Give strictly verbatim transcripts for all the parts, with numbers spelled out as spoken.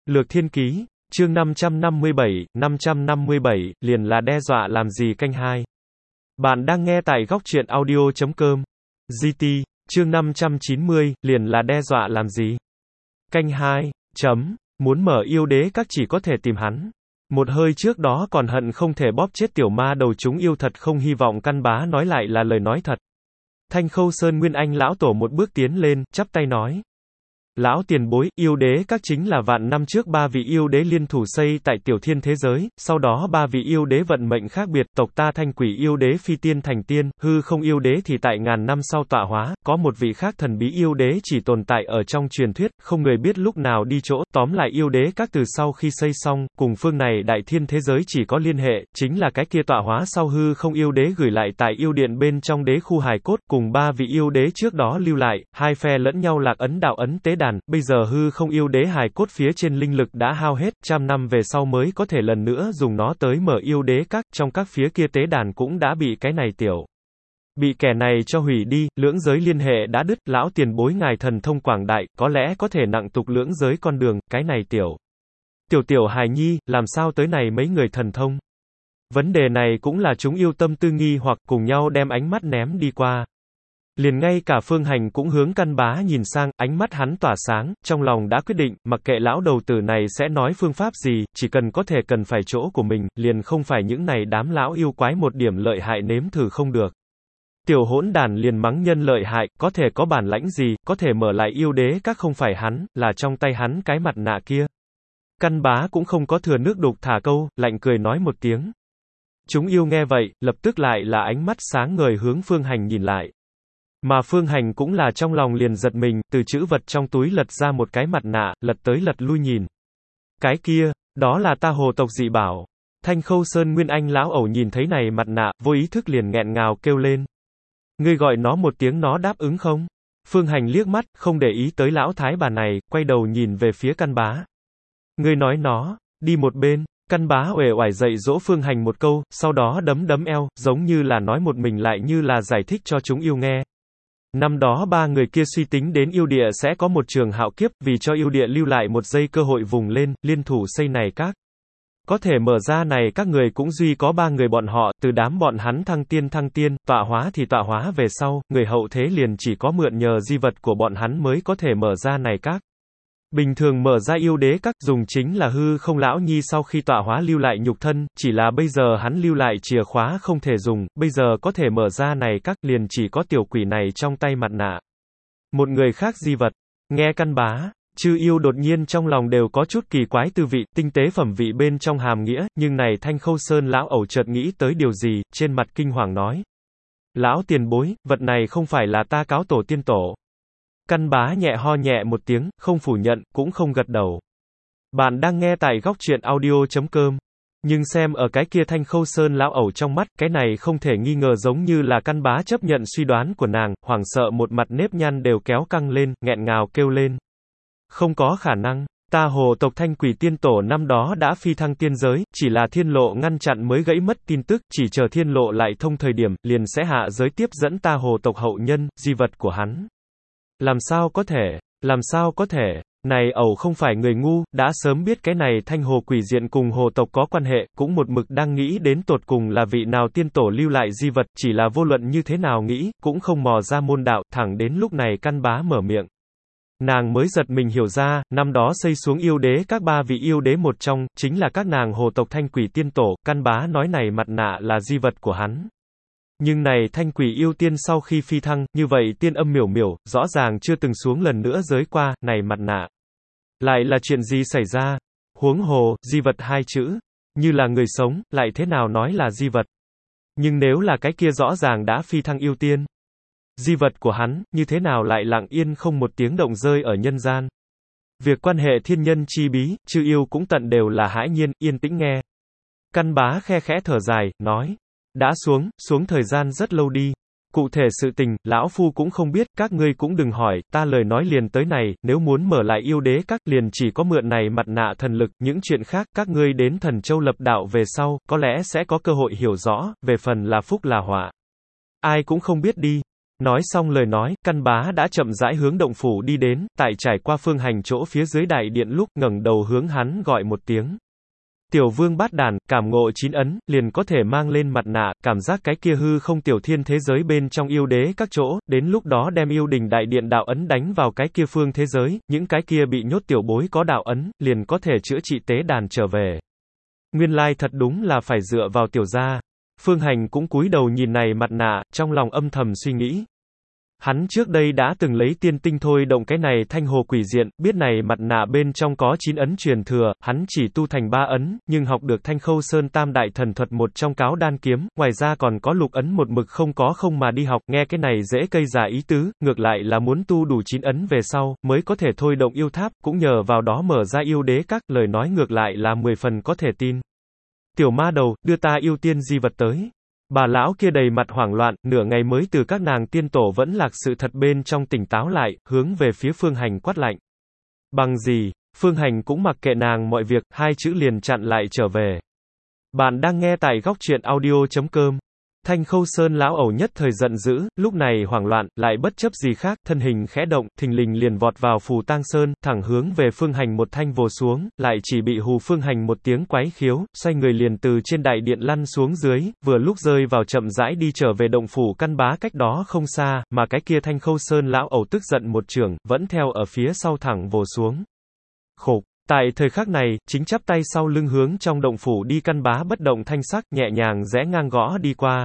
Lược Thiên Ký, chương năm trăm năm mươi bảy, năm trăm năm mươi bảy, liền là đe dọa làm gì canh hai. Bạn đang nghe tại góc truyện audio chấm com. giê tê, chương năm trăm chín mươi, liền là đe dọa làm gì. Canh hai, chấm, muốn mở yêu đế các chỉ có thể tìm hắn. Một hơi trước đó còn hận không thể bóp chết tiểu ma đầu chúng yêu thật không hy vọng căn bá nói lại là lời nói thật. Thanh Khâu Sơn Nguyên Anh lão tổ một bước tiến lên, chắp tay nói. Lão tiền bối, yêu đế các chính là vạn năm trước ba vị yêu đế liên thủ xây tại tiểu thiên thế giới, sau đó ba vị yêu đế vận mệnh khác biệt, tộc ta thanh quỷ yêu đế phi tiên thành tiên, hư không yêu đế thì tại ngàn năm sau tọa hóa, có một vị khác thần bí yêu đế chỉ tồn tại ở trong truyền thuyết, không người biết lúc nào đi chỗ, tóm lại yêu đế các từ sau khi xây xong, cùng phương này đại thiên thế giới chỉ có liên hệ, chính là cái kia tọa hóa sau hư không yêu đế gửi lại tại yêu điện bên trong đế khu hài cốt, cùng ba vị yêu đế trước đó lưu lại, hai phe lẫn nhau lạc ấn đạo ấn tế đàn, bây giờ hư không yêu đế hài cốt phía trên linh lực đã hao hết, trăm năm về sau mới có thể lần nữa dùng nó tới mở yêu đế các, trong các phía kia tế đàn cũng đã bị cái này tiểu. Bị kẻ này cho hủy đi, lưỡng giới liên hệ đã đứt, lão tiền bối ngài thần thông quảng đại, có lẽ có thể nặng tục lưỡng giới con đường, cái này tiểu. Tiểu tiểu hài nhi, làm sao tới này mấy người thần thông? Vấn đề này cũng là chúng yêu tâm tư nghi hoặc cùng nhau đem ánh mắt ném đi qua. Liền ngay cả Phương Hành cũng hướng căn bá nhìn sang, ánh mắt hắn tỏa sáng, trong lòng đã quyết định, mặc kệ lão đầu tử này sẽ nói phương pháp gì, chỉ cần có thể cần phải chỗ của mình, liền không phải những này đám lão yêu quái một điểm lợi hại nếm thử không được. Tiểu hỗn đàn liền mắng nhân lợi hại, có thể có bản lãnh gì, có thể mở lại yêu đế các không phải hắn, là trong tay hắn cái mặt nạ kia. Căn bá cũng không có thừa nước đục thả câu, lạnh cười nói một tiếng. Chúng yêu nghe vậy, lập tức lại là ánh mắt sáng ngời hướng Phương Hành nhìn lại. Mà Phương Hành cũng là trong lòng liền giật mình, từ chữ vật trong túi lật ra một cái mặt nạ, lật tới lật lui nhìn. Cái kia, đó là ta hồ tộc dị bảo. Thanh Khâu Sơn Nguyên Anh lão ẩu nhìn thấy này mặt nạ, vô ý thức liền nghẹn ngào kêu lên. Ngươi gọi nó một tiếng nó đáp ứng không? Phương Hành liếc mắt, không để ý tới lão thái bà này, quay đầu nhìn về phía căn bá. Ngươi nói nó, đi một bên. Căn bá uể oải dạy dỗ Phương Hành một câu, sau đó đấm đấm eo, giống như là nói một mình lại như là giải thích cho chúng yêu nghe. Năm đó ba người kia suy tính đến yêu địa sẽ có một trường hạo kiếp, vì cho yêu địa lưu lại một giây cơ hội vùng lên, liên thủ xây này các. Có thể mở ra này các người cũng duy có ba người bọn họ, từ đám bọn hắn thăng tiên thăng tiên, tọa hóa thì tọa hóa về sau, người hậu thế liền chỉ có mượn nhờ di vật của bọn hắn mới có thể mở ra này các. Bình thường mở ra yêu đế các dùng chính là hư không lão nhi sau khi tọa hóa lưu lại nhục thân, chỉ là bây giờ hắn lưu lại chìa khóa không thể dùng, bây giờ có thể mở ra này các liền chỉ có tiểu quỷ này trong tay mặt nạ. Một người khác di vật, nghe căn bá, chư yêu đột nhiên trong lòng đều có chút kỳ quái tư vị, tinh tế phẩm vị bên trong hàm nghĩa, nhưng này Thanh Khâu Sơn lão ẩu chợt nghĩ tới điều gì, trên mặt kinh hoàng nói. Lão tiền bối, vật này không phải là ta cáo tổ tiên tổ. Căn bá nhẹ ho nhẹ một tiếng, không phủ nhận, cũng không gật đầu. Bạn đang nghe tại góc truyện audio chấm com. Nhưng xem ở cái kia Thanh Khâu Sơn lão ẩu trong mắt, cái này không thể nghi ngờ giống như là căn bá chấp nhận suy đoán của nàng, hoảng sợ một mặt nếp nhăn đều kéo căng lên, nghẹn ngào kêu lên. Không có khả năng, ta hồ tộc thanh quỷ tiên tổ năm đó đã phi thăng tiên giới, chỉ là thiên lộ ngăn chặn mới gãy mất tin tức, chỉ chờ thiên lộ lại thông thời điểm, liền sẽ hạ giới tiếp dẫn ta hồ tộc hậu nhân, di vật của hắn. Làm sao có thể, làm sao có thể, này ẩu không phải người ngu, đã sớm biết cái này thanh hồ quỷ diện cùng hồ tộc có quan hệ, cũng một mực đang nghĩ đến tột cùng là vị nào tiên tổ lưu lại di vật, chỉ là vô luận như thế nào nghĩ, cũng không mò ra môn đạo, thẳng đến lúc này căn bá mở miệng. Nàng mới giật mình hiểu ra, năm đó xây xuống yêu đế các ba vị yêu đế một trong, chính là các nàng hồ tộc thanh quỷ tiên tổ, căn bá nói này mặt nạ là di vật của hắn. Nhưng này thanh quỷ yêu tiên sau khi phi thăng, như vậy tiên âm miểu miểu, rõ ràng chưa từng xuống lần nữa giới qua, này mặt nạ. Lại là chuyện gì xảy ra? Huống hồ, di vật hai chữ, như là người sống, lại thế nào nói là di vật? Nhưng nếu là cái kia rõ ràng đã phi thăng yêu tiên, di vật của hắn, như thế nào lại lặng yên không một tiếng động rơi ở nhân gian? Việc quan hệ thiên nhân chi bí, chư yêu cũng tận đều là hãi nhiên, yên tĩnh nghe. Căn bá khe khẽ thở dài, nói. Đã xuống, xuống thời gian rất lâu đi. Cụ thể sự tình, lão phu cũng không biết, các ngươi cũng đừng hỏi, ta lời nói liền tới này, nếu muốn mở lại yêu đế các, liền chỉ có mượn này mặt nạ thần lực, những chuyện khác, các ngươi đến Thần Châu lập đạo về sau, có lẽ sẽ có cơ hội hiểu rõ, về phần là phúc là họa. Ai cũng không biết đi. Nói xong lời nói, Căn Bá đã chậm rãi hướng động phủ đi đến, tại trải qua Phương Hành chỗ phía dưới đại điện lúc ngẩng đầu hướng hắn gọi một tiếng. Tiểu vương bát đàn, cảm ngộ chín ấn, liền có thể mang lên mặt nạ, cảm giác cái kia hư không tiểu thiên thế giới bên trong yêu đế các chỗ, đến lúc đó đem yêu đình đại điện đạo ấn đánh vào cái kia phương thế giới, những cái kia bị nhốt tiểu bối có đạo ấn, liền có thể chữa trị tế đàn trở về. Nguyên lai thật đúng là phải dựa vào tiểu gia. Phương Hành cũng cúi đầu nhìn này mặt nạ, trong lòng âm thầm suy nghĩ. Hắn trước đây đã từng lấy tiên tinh thôi động cái này thanh hồ quỷ diện, biết này mặt nạ bên trong có chín ấn truyền thừa, hắn chỉ tu thành ba ấn, nhưng học được Thanh Khâu Sơn Tam Đại Thần Thuật một trong Cáo Đan Kiếm, ngoài ra còn có lục ấn một mực không có không mà đi học, nghe cái này dễ cây giả ý tứ, ngược lại là muốn tu đủ chín ấn về sau, mới có thể thôi động yêu tháp, cũng nhờ vào đó mở ra yêu đế các, lời nói ngược lại là mười phần có thể tin. Tiểu ma đầu, đưa ta yêu tiên di vật tới. Bà lão kia đầy mặt hoảng loạn, nửa ngày mới từ các nàng tiên tổ vẫn lạc sự thật bên trong tỉnh táo lại, hướng về phía Phương Hành quát lạnh. Bằng gì? Phương Hành cũng mặc kệ nàng mọi việc, hai chữ liền chặn lại trở về. Bạn đang nghe tại góc truyện audio chấm com. Thanh Khâu Sơn lão ẩu nhất thời giận dữ, lúc này hoảng loạn, lại bất chấp gì khác, thân hình khẽ động, thình lình liền vọt vào Phù Tang Sơn, thẳng hướng về Phương Hành một thanh vồ xuống, lại chỉ bị hù Phương Hành một tiếng quái khiếu, xoay người liền từ trên đại điện lăn xuống dưới, vừa lúc rơi vào chậm rãi đi trở về động phủ Căn Bá cách đó không xa, mà cái kia Thanh Khâu Sơn lão ẩu tức giận một chưởng, vẫn theo ở phía sau thẳng vồ xuống. Khục. Tại thời khắc này, chính chắp tay sau lưng hướng trong động phủ đi Căn Bá bất động thanh sắc, nhẹ nhàng rẽ ngang gõ đi qua.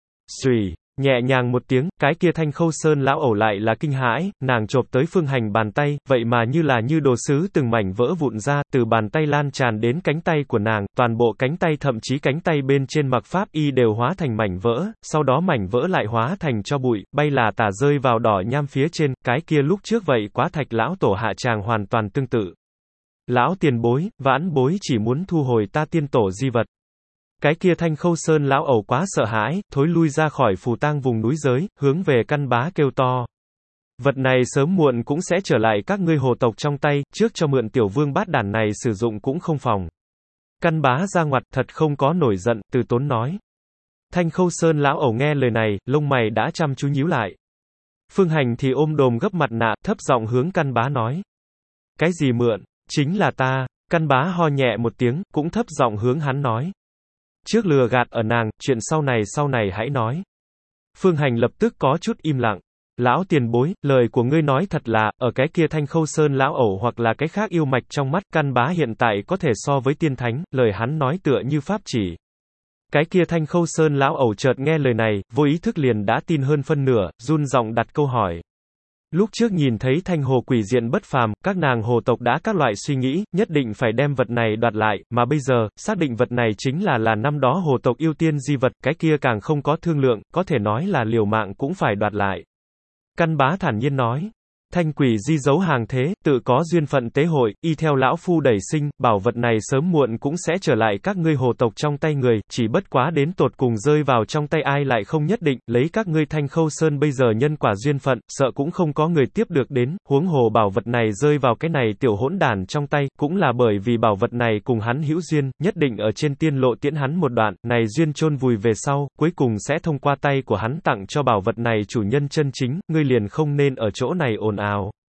Xùy, nhẹ nhàng một tiếng, cái kia Thanh Khâu Sơn lão ẩu lại là kinh hãi, nàng chộp tới Phương Hành bàn tay, vậy mà như là như đồ sứ từng mảnh vỡ vụn ra, từ bàn tay lan tràn đến cánh tay của nàng, toàn bộ cánh tay thậm chí cánh tay bên trên mặc pháp y đều hóa thành mảnh vỡ, sau đó mảnh vỡ lại hóa thành cho bụi, bay là tả rơi vào đỏ nham phía trên, cái kia lúc trước vậy quá thạch lão tổ hạ tràng hoàn toàn tương tự. Lão tiền bối, vãn bối chỉ muốn thu hồi ta tiên tổ di vật. Cái kia Thanh Khâu Sơn lão ẩu quá sợ hãi, thối lui ra khỏi phù tang vùng núi giới, hướng về Căn Bá kêu to. Vật này sớm muộn cũng sẽ trở lại các ngươi hồ tộc trong tay, trước cho mượn tiểu vương bát đàn này sử dụng cũng không phòng. Căn Bá ra ngoặt, thật không có nổi giận, từ tốn nói. Thanh Khâu Sơn lão ẩu nghe lời này, lông mày đã chăm chú nhíu lại. Phương Hành thì ôm đồm gấp mặt nạ, thấp giọng hướng Căn Bá nói. Cái gì mượn? Chính là ta. Căn Bá ho nhẹ một tiếng, cũng thấp giọng hướng hắn nói. Trước lừa gạt ở nàng, chuyện sau này sau này hãy nói. Phương Hành lập tức có chút im lặng. Lão tiền bối, lời của ngươi nói thật là, ở cái kia Thanh Khâu Sơn lão ẩu hoặc là cái khác yêu mạch trong mắt, Căn Bá hiện tại có thể so với tiên thánh, lời hắn nói tựa như pháp chỉ. Cái kia Thanh Khâu Sơn lão ẩu chợt nghe lời này, vô ý thức liền đã tin hơn phân nửa, run giọng đặt câu hỏi. Lúc trước nhìn thấy thanh hồ quỷ diện bất phàm, các nàng hồ tộc đã các loại suy nghĩ, nhất định phải đem vật này đoạt lại, mà bây giờ, xác định vật này chính là là năm đó hồ tộc yêu tiên di vật, cái kia càng không có thương lượng, có thể nói là liều mạng cũng phải đoạt lại. Căn Bá thản nhiên nói. Thanh quỷ di giấu hàng thế, tự có duyên phận tế hội, y theo lão phu đẩy sinh, bảo vật này sớm muộn cũng sẽ trở lại các ngươi hồ tộc trong tay người, chỉ bất quá đến tột cùng rơi vào trong tay ai lại không nhất định, lấy các ngươi Thanh Khâu Sơn bây giờ nhân quả duyên phận, sợ cũng không có người tiếp được đến, huống hồ bảo vật này rơi vào cái này tiểu hỗn đản trong tay, cũng là bởi vì bảo vật này cùng hắn hữu duyên, nhất định ở trên tiên lộ tiễn hắn một đoạn, này duyên chôn vùi về sau, cuối cùng sẽ thông qua tay của hắn tặng cho bảo vật này chủ nhân chân chính, ngươi liền không nên ở chỗ này ồn ào.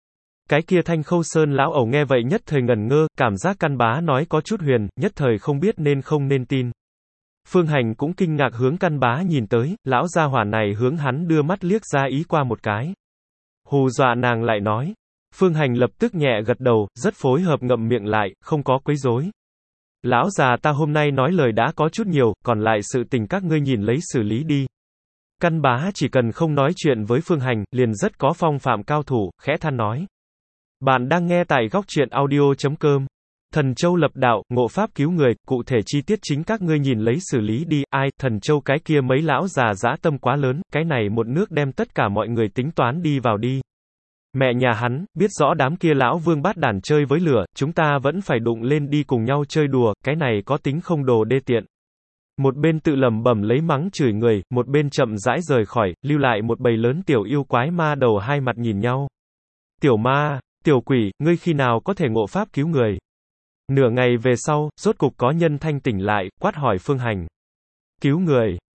Cái kia Thanh Khâu Sơn lão ẩu nghe vậy nhất thời ngần ngơ, cảm giác Căn Bá nói có chút huyền, nhất thời không biết nên không nên tin. Phương Hành cũng kinh ngạc hướng Căn Bá nhìn tới, lão gia hỏa này hướng hắn đưa mắt liếc ra ý qua một cái. Hù dọa nàng lại nói. Phương Hành lập tức nhẹ gật đầu, rất phối hợp ngậm miệng lại, không có quấy rối. Lão già ta hôm nay nói lời đã có chút nhiều, còn lại sự tình các ngươi nhìn lấy xử lý đi. Căn Bá chỉ cần không nói chuyện với Phương Hành, liền rất có phong phạm cao thủ, khẽ than nói. Bạn đang nghe tại góc truyện audio chấm com. Thần Châu lập đạo, ngộ pháp cứu người, cụ thể chi tiết chính các ngươi nhìn lấy xử lý đi, ai, Thần Châu cái kia mấy lão già dã tâm quá lớn, cái này một nước đem tất cả mọi người tính toán đi vào đi. Mẹ nhà hắn, biết rõ đám kia lão vương bát đàn chơi với lửa, chúng ta vẫn phải đụng lên đi cùng nhau chơi đùa, cái này có tính không đồ đê tiện. Một bên tự lẩm bẩm lấy mắng chửi người, một bên chậm rãi rời khỏi, lưu lại một bầy lớn tiểu yêu quái ma đầu hai mặt nhìn nhau. Tiểu ma, tiểu quỷ, ngươi khi nào có thể ngộ pháp cứu người? Nửa ngày về sau, rốt cục có nhân thanh tỉnh lại, quát hỏi Phương Hành. Cứu người?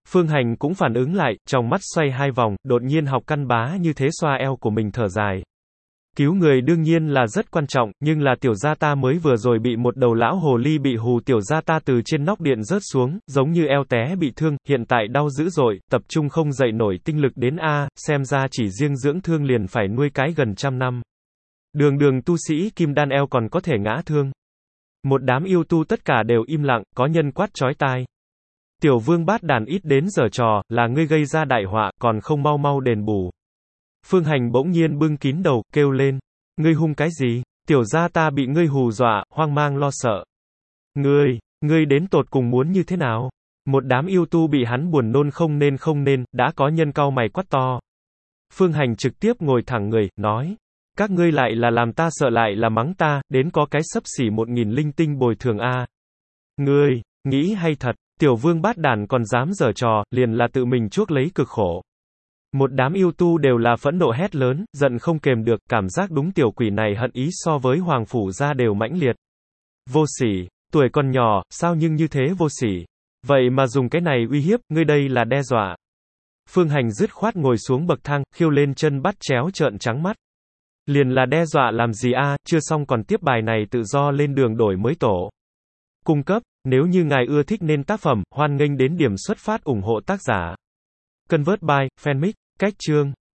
Phương Hành cũng phản ứng lại, trong mắt xoay hai vòng, đột nhiên học căn bá như thế xoa eo của mình thở dài. Cứu người đương nhiên là rất quan trọng, nhưng là tiểu gia ta mới vừa rồi bị một đầu lão hồ ly bị hù, tiểu gia ta từ trên nóc điện rớt xuống, giống như eo té bị thương, hiện tại đau dữ dội, tập trung không dậy nổi tinh lực đến A, xem ra chỉ riêng dưỡng thương liền phải nuôi cái gần trăm năm. Đường đường tu sĩ kim đan eo còn có thể ngã thương. Một đám yêu tu tất cả đều im lặng, có nhân quát chói tai. Tiểu vương bát đàn ít đến giở trò, là ngươi gây ra đại họa, còn không mau mau đền bù. Phương Hành bỗng nhiên bưng kín đầu, kêu lên. Ngươi hung cái gì? Tiểu gia ta bị ngươi hù dọa, hoang mang lo sợ. Ngươi, ngươi đến tột cùng muốn như thế nào? Một đám yêu tu bị hắn buồn nôn không nên không nên, đã có nhân cau mày quát to. Phương Hành trực tiếp ngồi thẳng người, nói. Các ngươi lại là làm ta sợ lại là mắng ta, đến có cái xấp xỉ một nghìn linh tinh bồi thường a. Ngươi, nghĩ hay thật, tiểu vương bát đàn còn dám giở trò, liền là tự mình chuốc lấy cực khổ. Một đám yêu tu đều là phẫn nộ hét lớn, giận không kềm được, cảm giác đúng tiểu quỷ này hận ý so với hoàng phủ gia đều mãnh liệt. Vô sỉ, tuổi còn nhỏ, sao nhưng như thế vô sỉ. Vậy mà dùng cái này uy hiếp, ngươi đây là đe dọa. Phương Hành dứt khoát ngồi xuống bậc thang, khiêu lên chân bắt chéo trợn trắng mắt. Liền là đe dọa làm gì a, chưa xong còn tiếp bài này tự do lên đường đổi mới tổ. Cung cấp, nếu như ngài ưa thích nên tác phẩm, hoan nghênh đến điểm xuất phát ủng hộ tác giả. Convert by, Fanmic, cách chương.